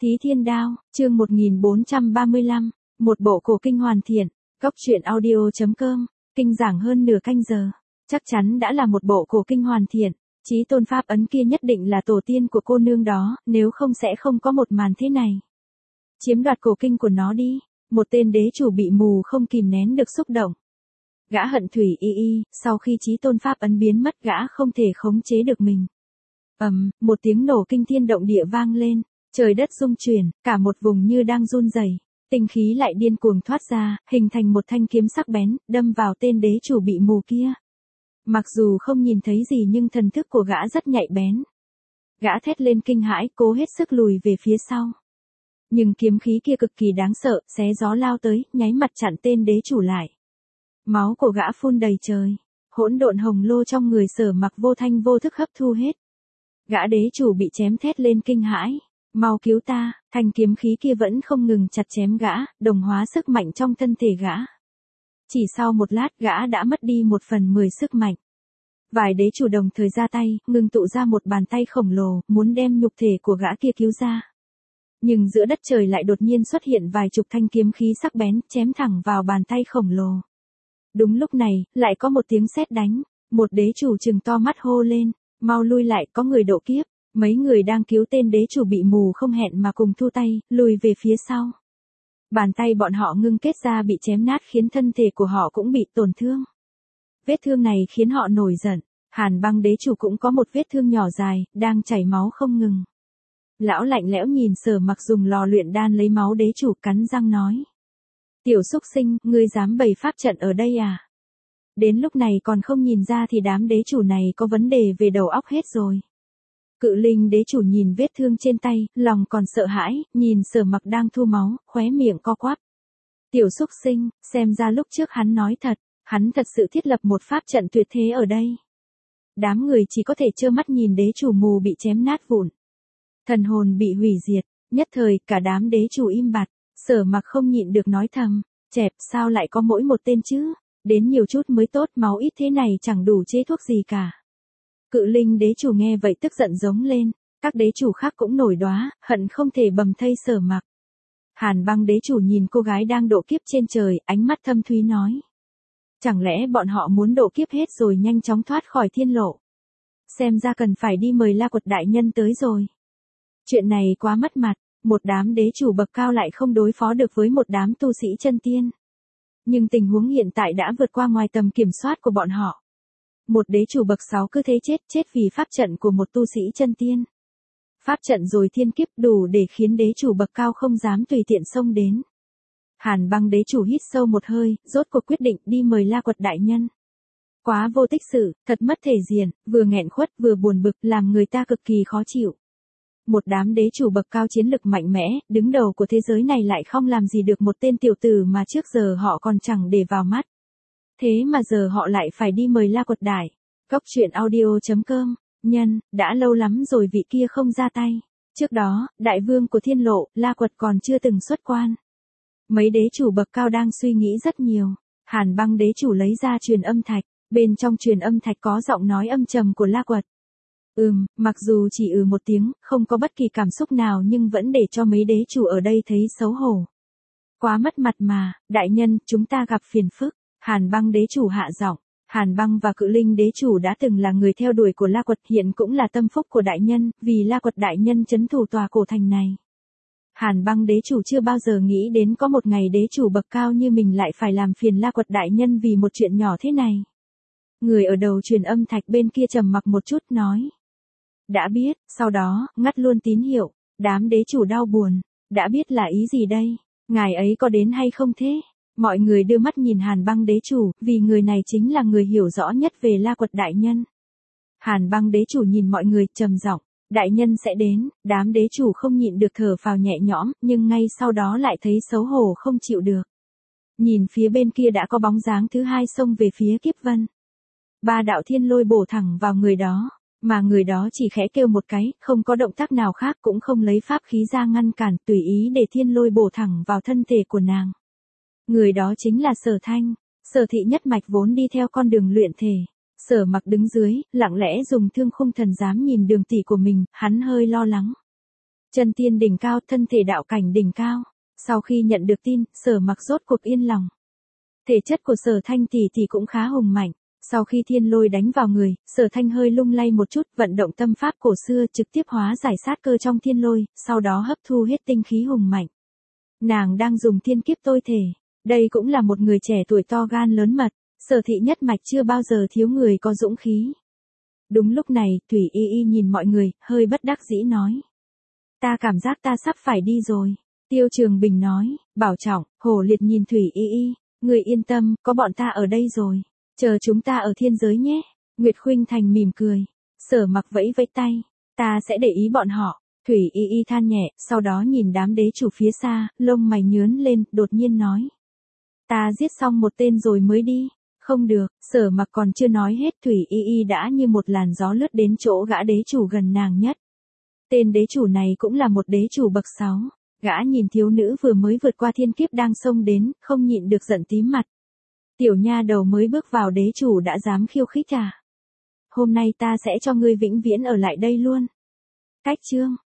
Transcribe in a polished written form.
Thí Thiên Đao, chương 1435, một bộ cổ kinh hoàn thiện, góc truyện audio.com, kinh giảng hơn nửa canh giờ. Chắc chắn đã là một bộ cổ kinh hoàn thiện, chí tôn pháp ấn kia nhất định là tổ tiên của cô nương đó, nếu không sẽ không có một màn thế này. Chiếm đoạt cổ kinh của nó đi, một tên đế chủ bị mù không kìm nén được xúc động. Gã hận thủy y, sau khi chí tôn pháp ấn biến mất gã không thể khống chế được mình. Một tiếng nổ kinh thiên động địa vang lên, trời đất rung chuyển, cả một vùng như đang run rẩy, tinh khí lại điên cuồng thoát ra, hình thành một thanh kiếm sắc bén, đâm vào tên đế chủ bị mù kia. Mặc dù không nhìn thấy gì nhưng thần thức của gã rất nhạy bén. Gã thét lên kinh hãi, cố hết sức lùi về phía sau. Nhưng kiếm khí kia cực kỳ đáng sợ, xé gió lao tới, nháy mặt chặn tên đế chủ lại. Máu của gã phun đầy trời, hỗn độn hồng lô trong người Sở Mặc vô thanh vô thức hấp thu hết. Gã đế chủ bị chém thét lên kinh hãi, mau cứu ta, thanh kiếm khí kia vẫn không ngừng chặt chém gã, đồng hóa sức mạnh trong thân thể gã. Chỉ sau một lát gã đã mất đi 1/10 sức mạnh. Vài đế chủ đồng thời ra tay, ngưng tụ ra một bàn tay khổng lồ, muốn đem nhục thể của gã kia cứu ra. Nhưng giữa đất trời lại đột nhiên xuất hiện vài chục thanh kiếm khí sắc bén, chém thẳng vào bàn tay khổng lồ. Đúng lúc này, lại có một tiếng sét đánh, một đế chủ trừng to mắt hô lên, mau lui lại, có người độ kiếp. Mấy người đang cứu tên đế chủ bị mù không hẹn mà cùng thu tay, lùi về phía sau. Bàn tay bọn họ ngưng kết ra bị chém nát khiến thân thể của họ cũng bị tổn thương. Vết thương này khiến họ nổi giận, Hàn Băng đế chủ cũng có một vết thương nhỏ dài, đang chảy máu không ngừng. Lão lạnh lẽo nhìn Sở Mặc dùng lò luyện đan lấy máu đế chủ, cắn răng nói. Tiểu xúc sinh, ngươi dám bày pháp trận ở đây à? Đến lúc này còn không nhìn ra thì đám đế chủ này có vấn đề về đầu óc hết rồi. Cự linh đế chủ nhìn vết thương trên tay, lòng còn sợ hãi, nhìn Sở Mặc đang thu máu, khóe miệng co quắp. Tiểu xúc sinh, xem ra lúc trước hắn nói thật, hắn thật sự thiết lập một pháp trận tuyệt thế ở đây. Đám người chỉ có thể trơ mắt nhìn đế chủ mù bị chém nát vụn. Thần hồn bị hủy diệt, nhất thời cả đám đế chủ im bặt, Sở Mặc không nhịn được nói thầm, chẹp sao lại có mỗi một tên chứ, đến nhiều chút mới tốt, máu ít thế này chẳng đủ chế thuốc gì cả. Cự linh đế chủ nghe vậy tức giận giống lên, các đế chủ khác cũng nổi đoá, hận không thể bầm thây Sở Mặc. Hàn Băng đế chủ nhìn cô gái đang độ kiếp trên trời, ánh mắt thâm thúy nói. Chẳng lẽ bọn họ muốn độ kiếp hết rồi nhanh chóng thoát khỏi thiên lộ? Xem ra cần phải đi mời La Quật đại nhân tới rồi. Chuyện này quá mất mặt, một đám đế chủ bậc cao lại không đối phó được với một đám tu sĩ chân tiên. Nhưng tình huống hiện tại đã vượt qua ngoài tầm kiểm soát của bọn họ. Một đế chủ bậc 6 cứ thế chết vì pháp trận của một tu sĩ chân tiên. Pháp trận rồi thiên kiếp đủ để khiến đế chủ bậc cao không dám tùy tiện xông đến. Hàn Băng đế chủ hít sâu một hơi, rốt cuộc quyết định đi mời La Quật đại nhân. Quá vô tích sự, thật mất thể diện, vừa nghẹn khuất vừa buồn bực, làm người ta cực kỳ khó chịu. Một đám đế chủ bậc cao chiến lực mạnh mẽ, đứng đầu của thế giới này lại không làm gì được một tên tiểu tử mà trước giờ họ còn chẳng để vào mắt. Thế mà giờ họ lại phải đi mời La Quật đại. Góc truyện audio.com, nhân, đã lâu lắm rồi vị kia không ra tay. Trước đó, đại vương của thiên lộ, La Quật còn chưa từng xuất quan. Mấy đế chủ bậc cao đang suy nghĩ rất nhiều. Hàn Băng đế chủ lấy ra truyền âm thạch, bên trong truyền âm thạch có giọng nói âm trầm của La Quật. Mặc dù chỉ một tiếng, không có bất kỳ cảm xúc nào nhưng vẫn để cho mấy đế chủ ở đây thấy xấu hổ. Quá mất mặt mà, đại nhân, chúng ta gặp phiền phức. Hàn Băng đế chủ hạ giọng. Hàn Băng và Cự linh đế chủ đã từng là người theo đuổi của La Quật, hiện cũng là tâm phúc của đại nhân, vì La Quật đại nhân trấn thủ tòa cổ thành này. Hàn Băng đế chủ chưa bao giờ nghĩ đến có một ngày đế chủ bậc cao như mình lại phải làm phiền La Quật đại nhân vì một chuyện nhỏ thế này. Người ở đầu truyền âm thạch bên kia trầm mặc một chút nói. Đã biết, sau đó, ngắt luôn tín hiệu, đám đế chủ đau buồn, đã biết là ý gì đây, ngài ấy có đến hay không thế? Mọi người đưa mắt nhìn Hàn Băng đế chủ, vì người này chính là người hiểu rõ nhất về La Quật đại nhân. Hàn Băng đế chủ nhìn mọi người trầm giọng, đại nhân sẽ đến, đám đế chủ không nhịn được thở phào nhẹ nhõm, nhưng ngay sau đó lại thấy xấu hổ không chịu được. Nhìn phía bên kia đã có bóng dáng thứ hai xông về phía Kiếp Vân. 3 đạo thiên lôi bổ thẳng vào người đó, mà người đó chỉ khẽ kêu một cái, không có động tác nào khác, cũng không lấy pháp khí ra ngăn cản, tùy ý để thiên lôi bổ thẳng vào thân thể của nàng. Người đó chính là Sở Thanh, Sở thị nhất mạch vốn đi theo con đường luyện thể. Sở Mặc đứng dưới, lặng lẽ dùng thương khung thần giám nhìn đường tỷ của mình, hắn hơi lo lắng. Chân tiên đỉnh cao, thân thể đạo cảnh đỉnh cao. Sau khi nhận được tin, Sở Mặc rốt cuộc yên lòng. Thể chất của Sở Thanh tỷ cũng khá hùng mạnh. Sau khi thiên lôi đánh vào người, Sở Thanh hơi lung lay một chút, vận động tâm pháp cổ xưa trực tiếp hóa giải sát cơ trong thiên lôi, sau đó hấp thu hết tinh khí hùng mạnh. Nàng đang dùng thiên kiếp tôi thể. Đây cũng là một người trẻ tuổi to gan lớn mật. Sở thị nhất mạch chưa bao giờ thiếu người có dũng khí. Đúng lúc này, Thủy Y Y nhìn mọi người, hơi bất đắc dĩ nói. Ta cảm giác ta sắp phải đi rồi. Tiêu Trường Bình nói, bảo trọng. Hồ Liệt nhìn Thủy Y Y, người yên tâm, có bọn ta ở đây rồi. Chờ chúng ta ở thiên giới nhé. Nguyệt Khuynh Thành mỉm cười. Sở Mặc vẫy vẫy tay. Ta sẽ để ý bọn họ. Thủy Y Y than nhẹ, sau đó nhìn đám đế chủ phía xa, lông mày nhướng lên, đột nhiên nói. Ta giết xong một tên rồi mới đi. Không được, Sở Mặc còn chưa nói hết, Thủy Y Y đã như một làn gió lướt đến chỗ gã đế chủ gần nàng nhất. Tên đế chủ này cũng là một đế chủ bậc 6. Gã nhìn thiếu nữ vừa mới vượt qua thiên kiếp đang xông đến, không nhịn được giận tím mặt. Tiểu nha đầu mới bước vào đế chủ đã dám khiêu khích à? Hôm nay ta sẽ cho ngươi vĩnh viễn ở lại đây luôn. Cách chương